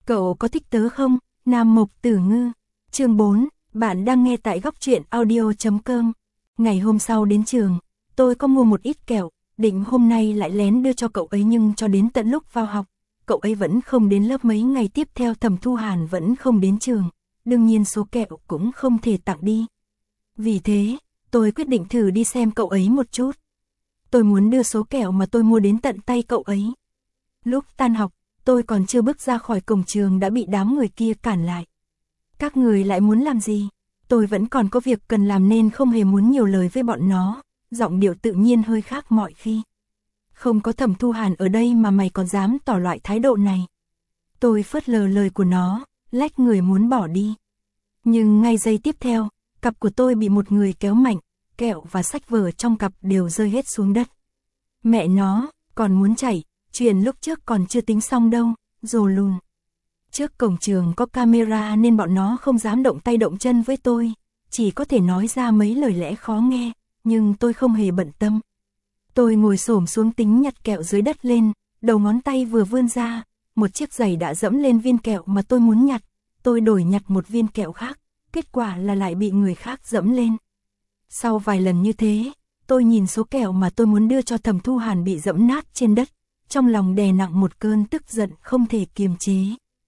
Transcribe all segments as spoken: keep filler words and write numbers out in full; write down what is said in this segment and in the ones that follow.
Cậu có thích tớ không? Nam Mộc Tử Ngư. Chương bốn, bạn đang nghe tại góc truyện audio chấm com. Ngày hôm sau đến trường, tôi có mua một ít kẹo, định hôm nay lại lén đưa cho cậu ấy, nhưng cho đến tận lúc vào học, cậu ấy vẫn không đến lớp. Mấy ngày tiếp theo Thẩm Thu Hàn vẫn không đến trường, đương nhiên số kẹo cũng không thể tặng đi. Vì thế, tôi quyết định thử đi xem cậu ấy một chút. Tôi muốn đưa số kẹo mà tôi mua đến tận tay cậu ấy. Lúc tan học, tôi còn chưa bước ra khỏi cổng trường đã bị đám người kia cản lại. Các người lại muốn làm gì? Tôi vẫn còn có việc cần làm nên không hề muốn nhiều lời với bọn nó, giọng điệu tự nhiên hơi khác mọi khi. Không có Thẩm Thu Hàn ở đây mà mày còn dám tỏ loại thái độ này. Tôi phớt lờ lời của nó, lách người muốn bỏ đi. Nhưng ngay giây tiếp theo, cặp của tôi bị một người kéo mạnh, kẹo và sách vở trong cặp đều rơi hết xuống đất. Mẹ nó, còn muốn chạy, chuyện lúc trước còn chưa tính xong đâu, rồ lùn. Trước cổng trường có camera nên bọn nó không dám động tay động chân với tôi, chỉ có thể nói ra mấy lời lẽ khó nghe, nhưng tôi không hề bận tâm. Tôi ngồi xổm xuống tính nhặt kẹo dưới đất lên, đầu ngón tay vừa vươn ra, một chiếc giày đã dẫm lên viên kẹo mà tôi muốn nhặt. Tôi đổi nhặt một viên kẹo khác, kết quả là lại bị người khác dẫm lên. Sau vài lần như thế, tôi nhìn số kẹo mà tôi muốn đưa cho Thẩm Thu Hàn bị dẫm nát trên đất, trong lòng đè nặng một cơn tức giận không thể kiềm chế.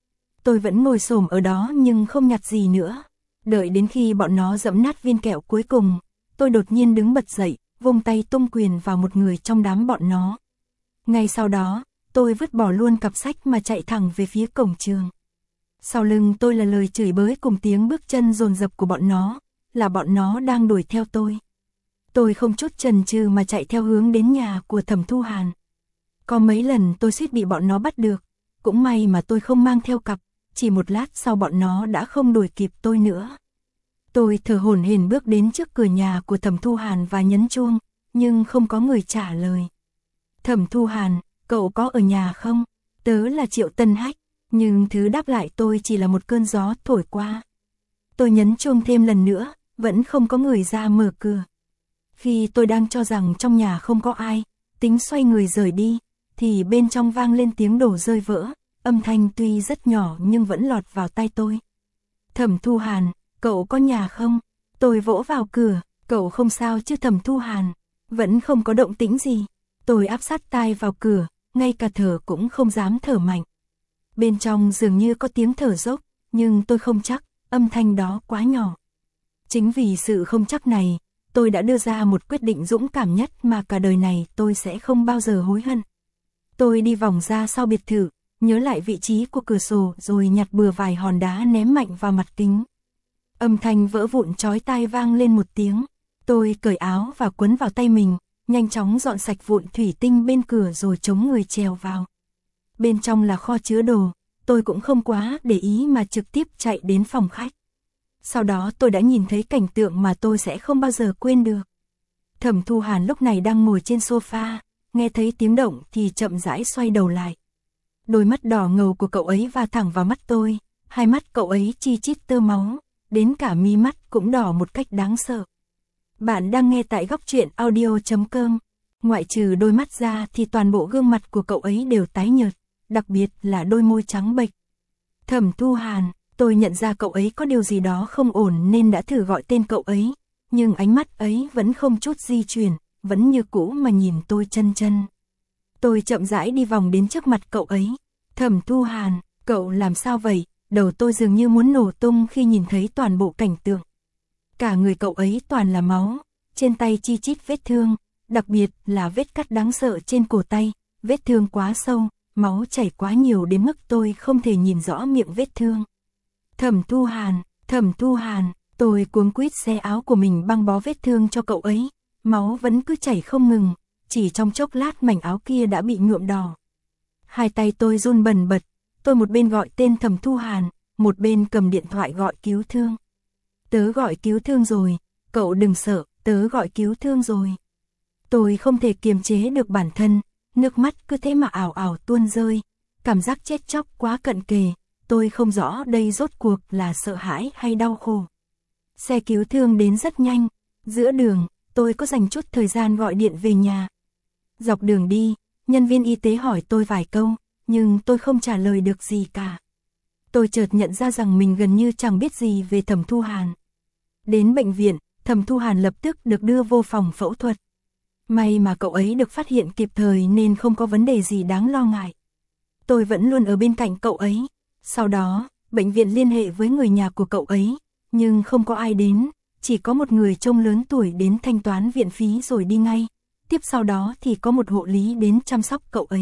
Tôi vẫn ngồi xổm ở đó nhưng không nhặt gì nữa. Đợi đến khi bọn nó dẫm nát viên kẹo cuối cùng, tôi đột nhiên đứng bật dậy, vung tay tung quyền vào một người trong đám bọn nó. Ngay sau đó, tôi vứt bỏ luôn cặp sách mà chạy thẳng về phía cổng trường. Sau lưng tôi là lời chửi bới cùng tiếng bước chân dồn dập của bọn nó, là bọn nó đang đuổi theo tôi. Tôi không chút chần chừ mà chạy theo hướng đến nhà của Thẩm Thu Hàn. Có mấy lần tôi suýt bị bọn nó bắt được, cũng may mà tôi không mang theo cặp, chỉ một lát sau bọn nó đã không đuổi kịp tôi nữa. Tôi thở hổn hển bước đến trước cửa nhà của Thẩm Thu Hàn và nhấn chuông, nhưng không có người trả lời. Thẩm Thu Hàn, cậu có ở nhà không? Tớ là Triệu Tân Hách, nhưng thứ đáp lại tôi chỉ là một cơn gió thổi qua. Tôi nhấn chuông thêm lần nữa, vẫn không có người ra mở cửa. Khi tôi đang cho rằng trong nhà không có ai, tính xoay người rời đi, thì bên trong vang lên tiếng đổ rơi vỡ, âm thanh tuy rất nhỏ nhưng vẫn lọt vào tai tôi. Thẩm Thu Hàn, cậu có nhà không? Tôi vỗ vào cửa, cậu không sao chứ Thẩm Thu Hàn? Vẫn không có động tĩnh gì. Tôi áp sát tai vào cửa, ngay cả thở cũng không dám thở mạnh. Bên trong dường như có tiếng thở dốc, nhưng tôi không chắc, âm thanh đó quá nhỏ. Chính vì sự không chắc này, tôi đã đưa ra một quyết định dũng cảm nhất mà cả đời này tôi sẽ không bao giờ hối hận. Tôi đi vòng ra sau biệt thự, nhớ lại vị trí của cửa sổ rồi nhặt bừa vài hòn đá ném mạnh vào mặt kính. Âm thanh vỡ vụn chói tai vang lên một tiếng. Tôi cởi áo và quấn vào tay mình, nhanh chóng dọn sạch vụn thủy tinh bên cửa rồi chống người trèo vào. Bên trong là kho chứa đồ, tôi cũng không quá để ý mà trực tiếp chạy đến phòng khách. Sau đó tôi đã nhìn thấy cảnh tượng mà tôi sẽ không bao giờ quên được. Thẩm Thu Hàn lúc này đang ngồi trên sofa, nghe thấy tiếng động thì chậm rãi xoay đầu lại. Đôi mắt đỏ ngầu của cậu ấy va thẳng vào mắt tôi, hai mắt cậu ấy chi chít tơ máu, đến cả mi mắt cũng đỏ một cách đáng sợ. Bạn đang nghe tại góc truyện audio chấm com. Ngoại trừ đôi mắt ra thì toàn bộ gương mặt của cậu ấy đều tái nhợt, đặc biệt là đôi môi trắng bệch. Thẩm Thu Hàn, tôi nhận ra cậu ấy có điều gì đó không ổn nên đã thử gọi tên cậu ấy, nhưng ánh mắt ấy vẫn không chút di chuyển, vẫn như cũ mà nhìn tôi chân chân. Tôi chậm rãi đi vòng đến trước mặt cậu ấy. Thẩm Thu Hàn, cậu làm sao vậy? Đầu tôi dường như muốn nổ tung khi nhìn thấy toàn bộ cảnh tượng. Cả người cậu ấy toàn là máu, trên tay chi chít vết thương, đặc biệt là vết cắt đáng sợ trên cổ tay, vết thương quá sâu, máu chảy quá nhiều đến mức tôi không thể nhìn rõ miệng vết thương. Thẩm Thu Hàn, Thẩm Thu Hàn, tôi cuống quýt xé áo của mình băng bó vết thương cho cậu ấy, máu vẫn cứ chảy không ngừng, chỉ trong chốc lát mảnh áo kia đã bị nhuộm đỏ. Hai tay tôi run bần bật, tôi một bên gọi tên Thẩm Thu Hàn, một bên cầm điện thoại gọi cứu thương. Tớ gọi cứu thương rồi, cậu đừng sợ, tớ gọi cứu thương rồi. Tôi không thể kiềm chế được bản thân, nước mắt cứ thế mà ảo ảo tuôn rơi, cảm giác chết chóc quá cận kề, tôi không rõ đây rốt cuộc là sợ hãi hay đau khổ. Xe cứu thương đến rất nhanh, giữa đường, tôi có dành chút thời gian gọi điện về nhà. Dọc đường đi, nhân viên y tế hỏi tôi vài câu, nhưng tôi không trả lời được gì cả. Tôi chợt nhận ra rằng mình gần như chẳng biết gì về Thẩm Thu Hàn. Đến bệnh viện, Thẩm Thu Hàn lập tức được đưa vô phòng phẫu thuật. May mà cậu ấy được phát hiện kịp thời nên không có vấn đề gì đáng lo ngại. Tôi vẫn luôn ở bên cạnh cậu ấy. Sau đó, bệnh viện liên hệ với người nhà của cậu ấy, nhưng không có ai đến, chỉ có một người trông lớn tuổi đến thanh toán viện phí rồi đi ngay. Tiếp sau đó thì có một hộ lý đến chăm sóc cậu ấy.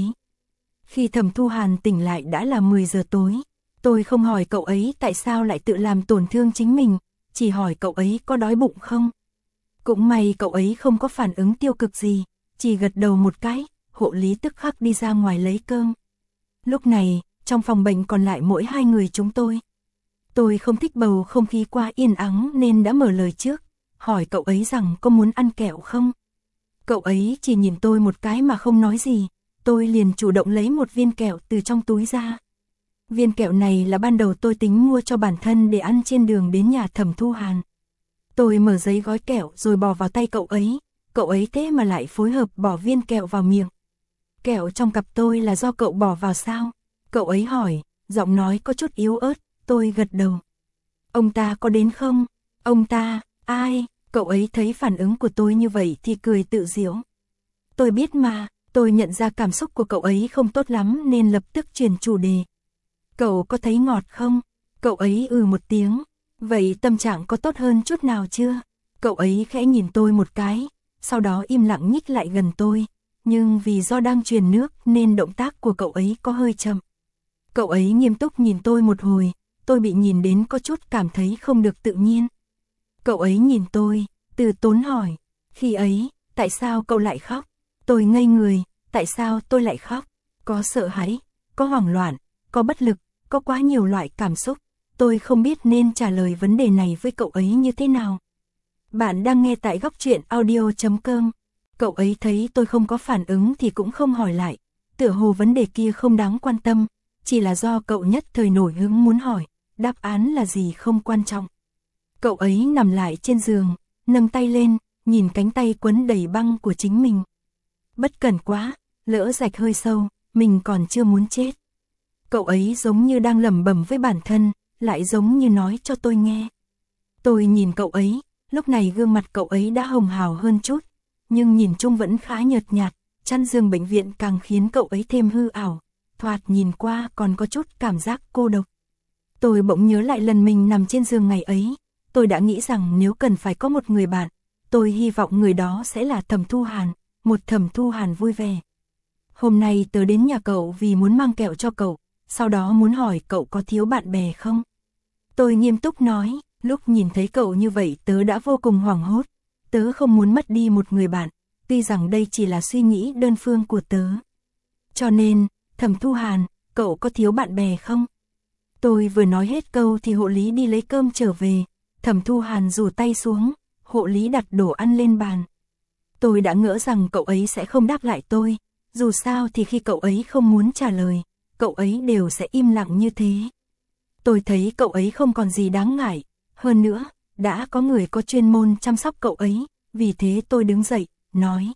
Khi Thẩm Thu Hàn tỉnh lại đã là mười giờ tối. Tôi không hỏi cậu ấy tại sao lại tự làm tổn thương chính mình, chỉ hỏi cậu ấy có đói bụng không. Cũng may cậu ấy không có phản ứng tiêu cực gì, chỉ gật đầu một cái, hộ lý tức khắc đi ra ngoài lấy cơm. Lúc này, trong phòng bệnh còn lại mỗi hai người chúng tôi. Tôi không thích bầu không khí quá yên ắng nên đã mở lời trước, hỏi cậu ấy rằng có muốn ăn kẹo không. Cậu ấy chỉ nhìn tôi một cái mà không nói gì, tôi liền chủ động lấy một viên kẹo từ trong túi ra. Viên kẹo này là ban đầu tôi tính mua cho bản thân để ăn trên đường đến nhà Thẩm Thu Hàn. Tôi mở giấy gói kẹo rồi bỏ vào tay cậu ấy, cậu ấy thế mà lại phối hợp bỏ viên kẹo vào miệng. Kẹo trong cặp tôi là do cậu bỏ vào sao? Cậu ấy hỏi, giọng nói có chút yếu ớt, tôi gật đầu. Ông ta có đến không? Ông ta, ai? Cậu ấy thấy phản ứng của tôi như vậy thì cười tự giễu. Tôi biết mà, tôi nhận ra cảm xúc của cậu ấy không tốt lắm nên lập tức chuyển chủ đề. Cậu có thấy ngọt không? Cậu ấy ừ một tiếng. Vậy tâm trạng có tốt hơn chút nào chưa? Cậu ấy khẽ nhìn tôi một cái, sau đó im lặng nhích lại gần tôi. Nhưng vì do đang truyền nước nên động tác của cậu ấy có hơi chậm. Cậu ấy nghiêm túc nhìn tôi một hồi, tôi bị nhìn đến có chút cảm thấy không được tự nhiên. Cậu ấy nhìn tôi, từ tốn hỏi, khi ấy, tại sao cậu lại khóc? Tôi ngây người, tại sao tôi lại khóc? Có sợ hãi, có hoảng loạn, có bất lực, có quá nhiều loại cảm xúc. Tôi không biết nên trả lời vấn đề này với cậu ấy như thế nào. Bạn đang nghe tại góc truyện audio chấm com. Cậu ấy thấy tôi không có phản ứng thì cũng không hỏi lại. Tựa hồ vấn đề kia không đáng quan tâm, chỉ là do cậu nhất thời nổi hứng muốn hỏi, đáp án là gì không quan trọng. Cậu ấy nằm lại trên giường, nâng tay lên, nhìn cánh tay quấn đầy băng của chính mình. Bất cẩn quá, lỡ rạch hơi sâu, mình còn chưa muốn chết. Cậu ấy giống như đang lẩm bẩm với bản thân, lại giống như nói cho tôi nghe. Tôi nhìn cậu ấy, lúc này gương mặt cậu ấy đã hồng hào hơn chút, nhưng nhìn chung vẫn khá nhợt nhạt, chăn giường bệnh viện càng khiến cậu ấy thêm hư ảo, thoạt nhìn qua còn có chút cảm giác cô độc. Tôi bỗng nhớ lại lần mình nằm trên giường ngày ấy, tôi đã nghĩ rằng nếu cần phải có một người bạn, tôi hy vọng người đó sẽ là Thẩm Thu Hàn, một Thẩm Thu Hàn vui vẻ. Hôm nay tớ đến nhà cậu vì muốn mang kẹo cho cậu, sau đó muốn hỏi cậu có thiếu bạn bè không? Tôi nghiêm túc nói, lúc nhìn thấy cậu như vậy tớ đã vô cùng hoảng hốt, tớ không muốn mất đi một người bạn, tuy rằng đây chỉ là suy nghĩ đơn phương của tớ. Cho nên, Thẩm Thu Hàn, cậu có thiếu bạn bè không? Tôi vừa nói hết câu thì hộ lý đi lấy cơm trở về, Thẩm Thu Hàn rủ tay xuống, hộ lý đặt đồ ăn lên bàn. Tôi đã ngỡ rằng cậu ấy sẽ không đáp lại tôi, dù sao thì khi cậu ấy không muốn trả lời, cậu ấy đều sẽ im lặng như thế. Tôi thấy cậu ấy không còn gì đáng ngại, hơn nữa, đã có người có chuyên môn chăm sóc cậu ấy, vì thế tôi đứng dậy, nói.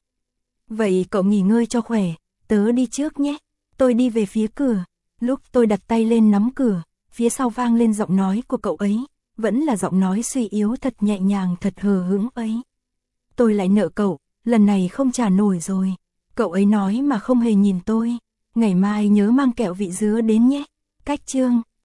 Vậy cậu nghỉ ngơi cho khỏe, tớ đi trước nhé. Tôi đi về phía cửa, lúc tôi đặt tay lên nắm cửa, phía sau vang lên giọng nói của cậu ấy, vẫn là giọng nói suy yếu thật nhẹ nhàng thật hờ hững ấy. Tôi lại nợ cậu, lần này không trả nổi rồi. Cậu ấy nói mà không hề nhìn tôi, ngày mai nhớ mang kẹo vị dứa đến nhé. Cách chương